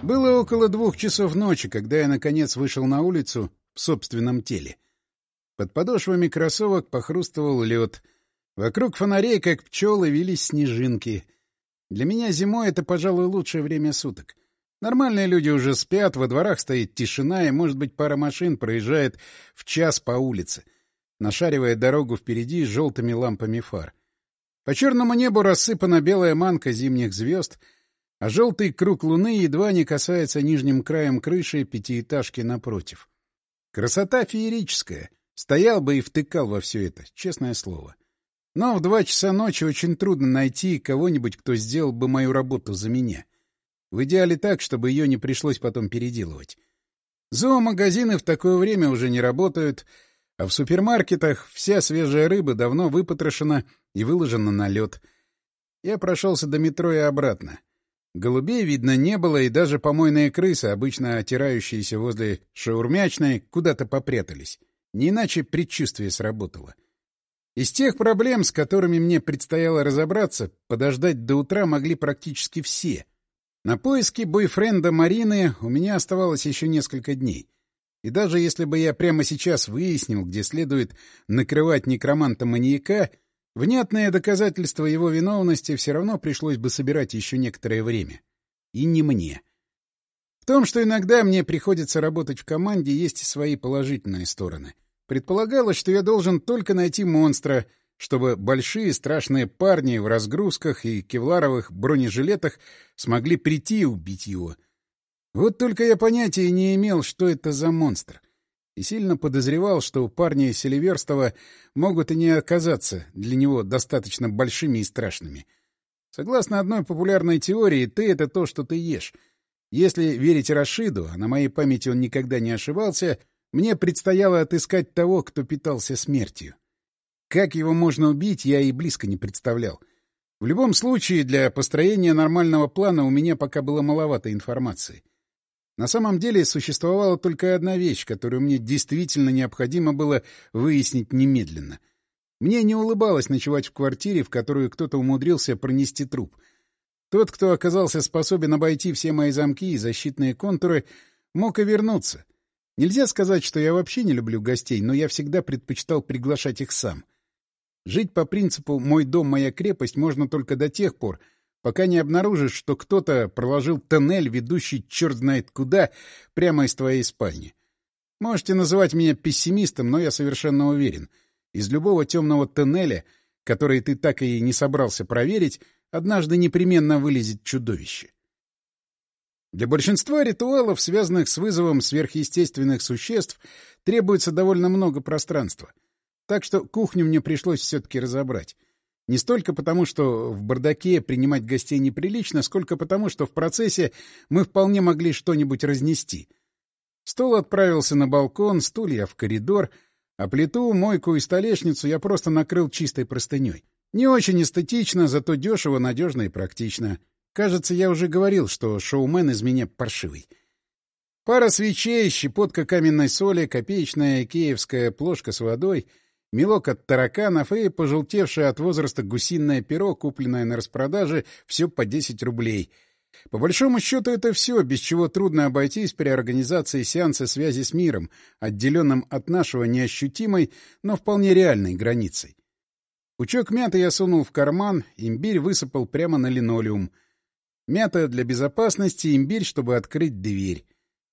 Было около 2 часов ночи, когда я, наконец, вышел на улицу в собственном теле. Под подошвами кроссовок похрустывал лед. Вокруг фонарей, как пчелы, вились снежинки. Для меня зимой это, пожалуй, лучшее время суток. Нормальные люди уже спят, во дворах стоит тишина, и, может быть, пара машин проезжает в час по улице, нашаривая дорогу впереди с желтыми лампами фар. По черному небу рассыпана белая манка зимних звезд, а желтый круг луны едва не касается нижним краем крыши пятиэтажки напротив. Красота феерическая. Стоял бы и втыкал во все это, честное слово. Но в 2 часа ночи очень трудно найти кого-нибудь, кто сделал бы мою работу за меня. В идеале так, чтобы ее не пришлось потом переделывать. Зоомагазины в такое время уже не работают, а в супермаркетах вся свежая рыба давно выпотрошена и выложена на лед. Я прошелся до метро и обратно. Голубей видно не было, и даже помойные крысы, обычно отирающиеся возле шаурмячной, куда-то попрятались. Не иначе предчувствие сработало. Из тех проблем, с которыми мне предстояло разобраться, подождать до утра могли практически все. На поиски бойфренда Марины у меня оставалось еще несколько дней. И даже если бы я прямо сейчас выяснил, где следует накрывать некроманта-маньяка, внятное доказательство его виновности все равно пришлось бы собирать еще некоторое время. И не мне. В том, что иногда мне приходится работать в команде, есть и свои положительные стороны. Предполагалось, что я должен только найти монстра, чтобы большие страшные парни в разгрузках и кевларовых бронежилетах смогли прийти и убить его. Вот только я понятия не имел, что это за монстр. И сильно подозревал, что парни из Селиверстова могут и не оказаться для него достаточно большими и страшными. Согласно одной популярной теории, ты — это то, что ты ешь. Если верить Рашиду, а на моей памяти он никогда не ошибался, мне предстояло отыскать того, кто питался смертью. Как его можно убить, я и близко не представлял. В любом случае, для построения нормального плана у меня пока было маловато информации. На самом деле существовала только одна вещь, которую мне действительно необходимо было выяснить немедленно. Мне не улыбалось ночевать в квартире, в которую кто-то умудрился пронести труп. Тот, кто оказался способен обойти все мои замки и защитные контуры, мог и вернуться. Нельзя сказать, что я вообще не люблю гостей, но я всегда предпочитал приглашать их сам. Жить по принципу «мой дом, моя крепость» можно только до тех пор, пока не обнаружишь, что кто-то проложил тоннель, ведущий черт знает куда, прямо из твоей спальни. Можете называть меня пессимистом, но я совершенно уверен. Из любого темного тоннеля, который ты так и не собрался проверить, однажды непременно вылезет чудовище. Для большинства ритуалов, связанных с вызовом сверхъестественных существ, требуется довольно много пространства. Так что кухню мне пришлось все-таки разобрать. Не столько потому, что в бардаке принимать гостей неприлично, сколько потому, что в процессе мы вполне могли что-нибудь разнести. Стол отправился на балкон, стулья в коридор, а плиту, мойку и столешницу я просто накрыл чистой простыней. Не очень эстетично, зато дешево, надежно и практично. Кажется, я уже говорил, что шоумен из меня паршивый. Пара свечей, щепотка каменной соли, копеечная киевская плошка с водой, мелок от тараканов и пожелтевшее от возраста гусиное перо, купленное на распродаже, все по 10 рублей. По большому счету это все, без чего трудно обойтись при организации сеанса связи с миром, отделенным от нашего неощутимой, но вполне реальной границей. Пучок мяты я сунул в карман, имбирь высыпал прямо на линолеум. Мята для безопасности, имбирь, чтобы открыть дверь.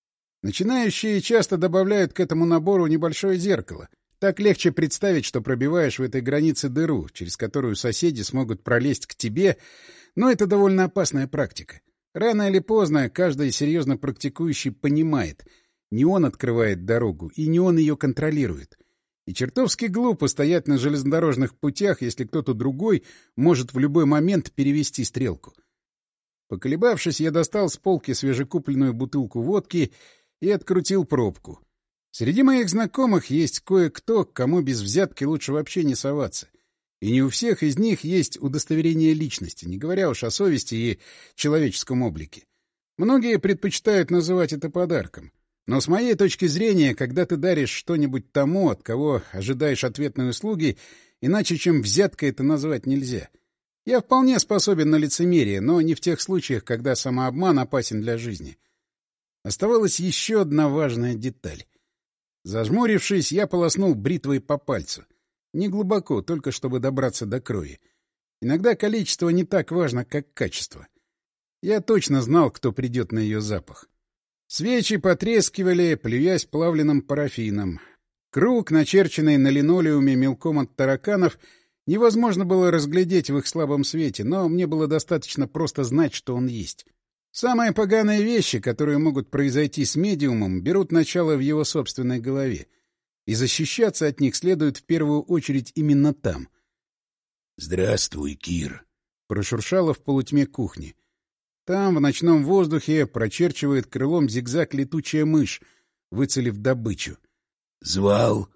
Начинающие часто добавляют к этому набору небольшое зеркало. Так легче представить, что пробиваешь в этой границе дыру, через которую соседи смогут пролезть к тебе, но это довольно опасная практика. Рано или поздно каждый серьезно практикующий понимает, не он открывает дорогу, и не он ее контролирует. И чертовски глупо стоять на железнодорожных путях, если кто-то другой может в любой момент перевести стрелку. Поколебавшись, я достал с полки свежекупленную бутылку водки и открутил пробку. Среди моих знакомых есть кое-кто, к кому без взятки лучше вообще не соваться. И не у всех из них есть удостоверение личности, не говоря уж о совести и человеческом облике. Многие предпочитают называть это подарком. Но с моей точки зрения, когда ты даришь что-нибудь тому, от кого ожидаешь ответной услуги, иначе чем взятка это назвать нельзя. Я вполне способен на лицемерие, но не в тех случаях, когда самообман опасен для жизни. Оставалась еще одна важная деталь. Зажмурившись, я полоснул бритвой по пальцу. Не глубоко, только чтобы добраться до крови. Иногда количество не так важно, как качество. Я точно знал, кто придет на ее запах. Свечи потрескивали, плюясь плавленным парафином. Круг, начерченный на линолеуме мелком от тараканов, невозможно было разглядеть в их слабом свете, но мне было достаточно просто знать, что он есть. Самые поганые вещи, которые могут произойти с медиумом, берут начало в его собственной голове. И защищаться от них следует в первую очередь именно там. «Здравствуй, Кир», — прошуршало в полутьме кухни. Там, в ночном воздухе, прочерчивает крылом зигзаг летучая мышь, выцелив добычу. «Звал?»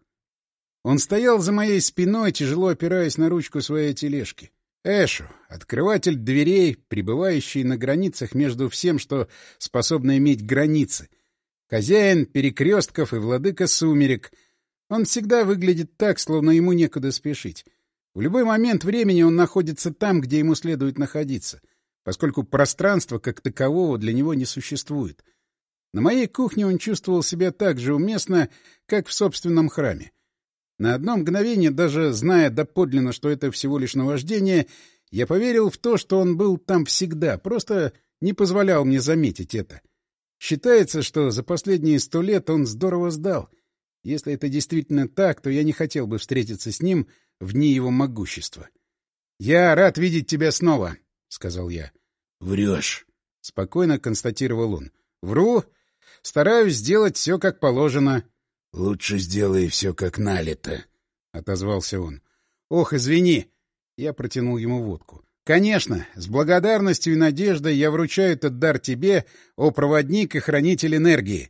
Он стоял за моей спиной, тяжело опираясь на ручку своей тележки. Эшу, открыватель дверей, пребывающий на границах между всем, что способно иметь границы. Хозяин перекрестков и владыка сумерек. Он всегда выглядит так, словно ему некуда спешить. В любой момент времени он находится там, где ему следует находиться, поскольку пространства как такового для него не существует. На моей кухне он чувствовал себя так же уместно, как в собственном храме. На одно мгновение, даже зная доподлинно, что это всего лишь наваждение, я поверил в то, что он был там всегда, просто не позволял мне заметить это. Считается, что за последние 100 лет он здорово сдал. Если это действительно так, то я не хотел бы встретиться с ним в дни его могущества. — Я рад видеть тебя снова, — сказал я. — Врешь, — спокойно констатировал он. — Вру. Стараюсь сделать все как положено. — Лучше сделай все как налито, — отозвался он. — Ох, извини. Я протянул ему водку. — Конечно, с благодарностью и надеждой я вручаю этот дар тебе, о проводник и хранитель энергии.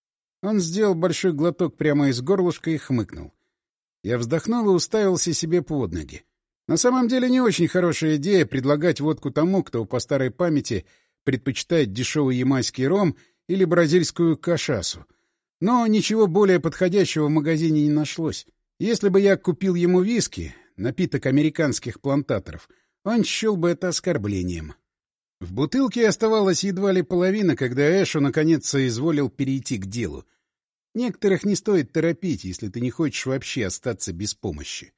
Он сделал большой глоток прямо из горлышка и хмыкнул. Я вздохнул и уставился себе под ноги. На самом деле не очень хорошая идея предлагать водку тому, кто по старой памяти предпочитает дешевый ямайский ром или бразильскую кашасу. Но ничего более подходящего в магазине не нашлось. Если бы я купил ему виски, напиток американских плантаторов, он счел бы это оскорблением. В бутылке оставалась едва ли половина, когда Эшу наконец соизволил перейти к делу. Некоторых не стоит торопить, если ты не хочешь вообще остаться без помощи.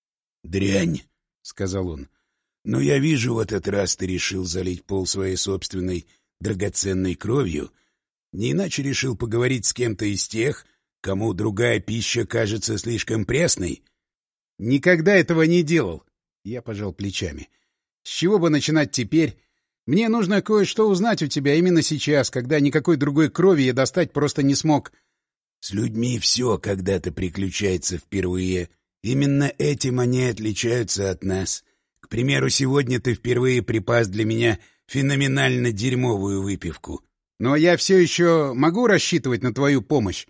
— Дрянь, — сказал он. — Но я вижу, в этот раз ты решил залить пол своей собственной драгоценной кровью. Не иначе решил поговорить с кем-то из тех, кому другая пища кажется слишком пресной? — Никогда этого не делал. Я пожал плечами. — С чего бы начинать теперь? Мне нужно кое-что узнать у тебя именно сейчас, когда никакой другой крови я достать просто не смог. — С людьми все когда-то приключается впервые. Именно этим они отличаются от нас. К примеру, сегодня ты впервые припас для меня феноменально дерьмовую выпивку. Но я все еще могу рассчитывать на твою помощь?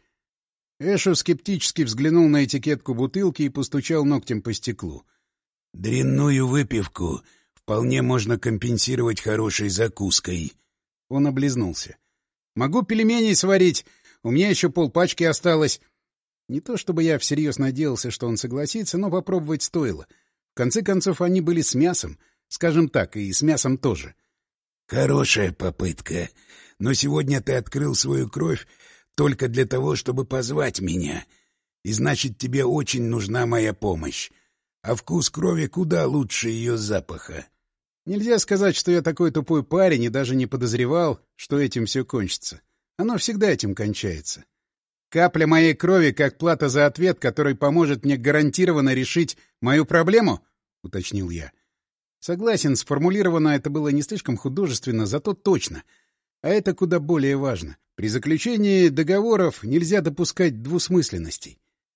Эшу скептически взглянул на этикетку бутылки и постучал ногтем по стеклу. — Дрянную выпивку вполне можно компенсировать хорошей закуской. Он облизнулся. — Могу пельменей сварить. У меня еще полпачки осталось. Не то чтобы я всерьез надеялся, что он согласится, но попробовать стоило. В конце концов, они были с мясом. Скажем так, и с мясом тоже. — Хорошая попытка. Но сегодня ты открыл свою кровь только для того, чтобы позвать меня. И значит, тебе очень нужна моя помощь. А вкус крови куда лучше ее запаха. Нельзя сказать, что я такой тупой парень и даже не подозревал, что этим все кончится. Оно всегда этим кончается. Капля моей крови как плата за ответ, который поможет мне гарантированно решить мою проблему? — уточнил я. Согласен, сформулировано это было не слишком художественно, зато точно. А это куда более важно. При заключении договоров нельзя допускать двусмысленностей.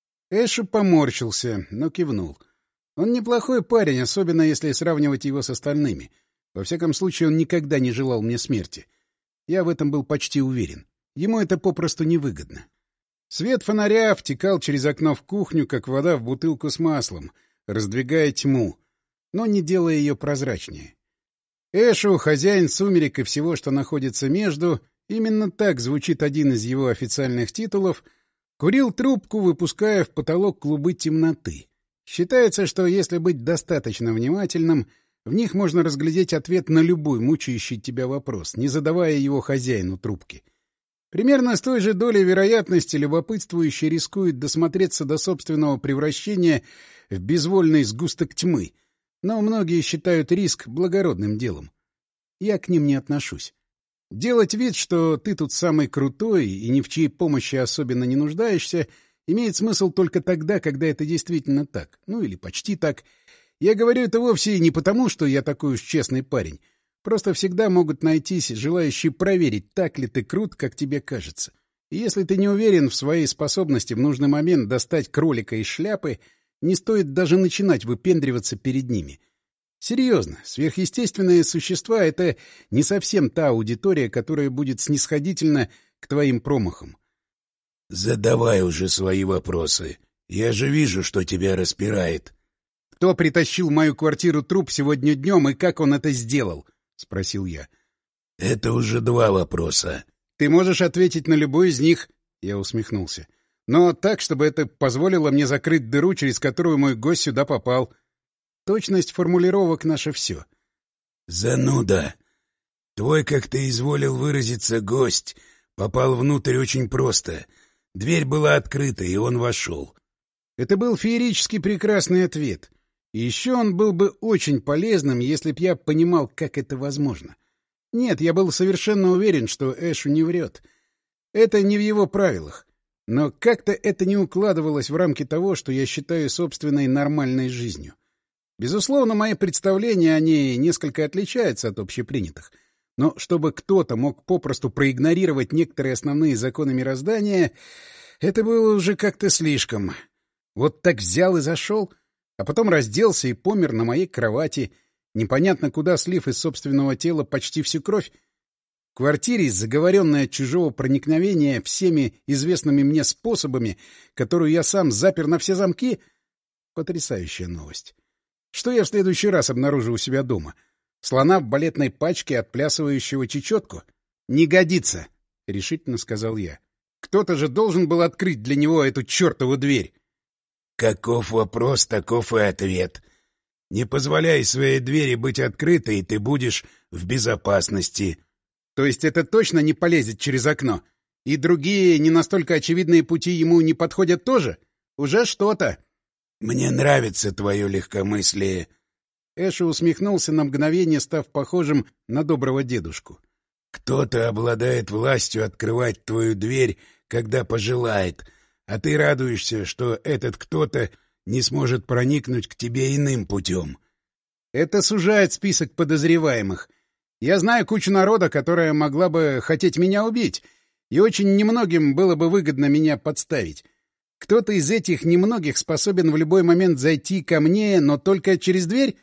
Эшу поморщился, но кивнул. Он неплохой парень, особенно если сравнивать его с остальными. Во всяком случае, он никогда не желал мне смерти. Я в этом был почти уверен. Ему это попросту невыгодно. Свет фонаря втекал через окно в кухню, как вода в бутылку с маслом, раздвигая тьму, но не делая ее прозрачнее. Эшу, хозяин сумерек и всего, что находится между, именно так звучит один из его официальных титулов, курил трубку, выпуская в потолок клубы темноты. Считается, что если быть достаточно внимательным, в них можно разглядеть ответ на любой мучающий тебя вопрос, не задавая его хозяину трубки. Примерно с той же долей вероятности любопытствующий рискует досмотреться до собственного превращения в безвольный сгусток тьмы, но многие считают риск благородным делом. Я к ним не отношусь. Делать вид, что ты тут самый крутой и ни в чьей помощи особенно не нуждаешься, имеет смысл только тогда, когда это действительно так. Ну или почти так. Я говорю это вовсе не потому, что я такой уж честный парень. Просто всегда могут найтись желающие проверить, так ли ты крут, как тебе кажется. И если ты не уверен в своей способности в нужный момент достать кролика из шляпы, не стоит даже начинать выпендриваться перед ними. Серьезно, сверхъестественные существа — это не совсем та аудитория, которая будет снисходительна к твоим промахам. — Задавай уже свои вопросы. Я же вижу, что тебя распирает. — Кто притащил в мою квартиру труп сегодня днем и как он это сделал? — спросил я. — Это уже 2 вопроса. — Ты можешь ответить на любой из них, — я усмехнулся. — Но так, чтобы это позволило мне закрыть дыру, через которую мой гость сюда попал. Точность формулировок — наше все. — Зануда. Твой, как ты изволил выразиться, гость попал внутрь очень просто. Дверь была открыта, и он вошел. Это был феерически прекрасный ответ. И еще он был бы очень полезным, если б я понимал, как это возможно. Нет, я был совершенно уверен, что Эшу не врет. Это не в его правилах. Но как-то это не укладывалось в рамки того, что я считаю собственной нормальной жизнью. Безусловно, мои представления о ней несколько отличаются от общепринятых. Но чтобы кто-то мог попросту проигнорировать некоторые основные законы мироздания, это было уже как-то слишком. Вот так взял и зашел, а потом разделся и помер на моей кровати, непонятно куда слив из собственного тела почти всю кровь. В квартире, заговоренная от чужого проникновения всеми известными мне способами, которую я сам запер на все замки — потрясающая новость. Что я в следующий раз обнаружу у себя дома? Слона в балетной пачке, отплясывающего чечетку? Не годится, — решительно сказал я. Кто-то же должен был открыть для него эту чертову дверь. Каков вопрос, таков и ответ. Не позволяй своей двери быть открытой, и ты будешь в безопасности. То есть это точно не полезет через окно? И другие, не настолько очевидные пути ему не подходят тоже? Уже что-то. Мне нравится твое легкомыслие. Эша усмехнулся на мгновение, став похожим на доброго дедушку. Кто-то обладает властью открывать твою дверь, когда пожелает, а ты радуешься, что этот кто-то не сможет проникнуть к тебе иным путем. Это сужает список подозреваемых. Я знаю кучу народа, которая могла бы хотеть меня убить, и очень немногим было бы выгодно меня подставить. Кто-то из этих немногих способен в любой момент зайти ко мне, но только через дверь?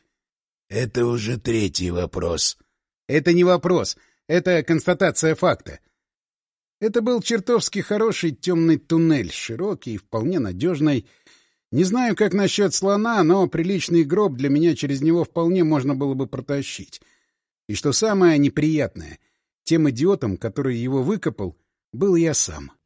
Это уже 3-й вопрос. Это не вопрос. Это констатация факта. Это был чертовски хороший темный туннель, широкий и вполне надежный. Не знаю, как насчет слона, но приличный гроб для меня через него вполне можно было бы протащить. И что самое неприятное, тем идиотом, который его выкопал, был я сам.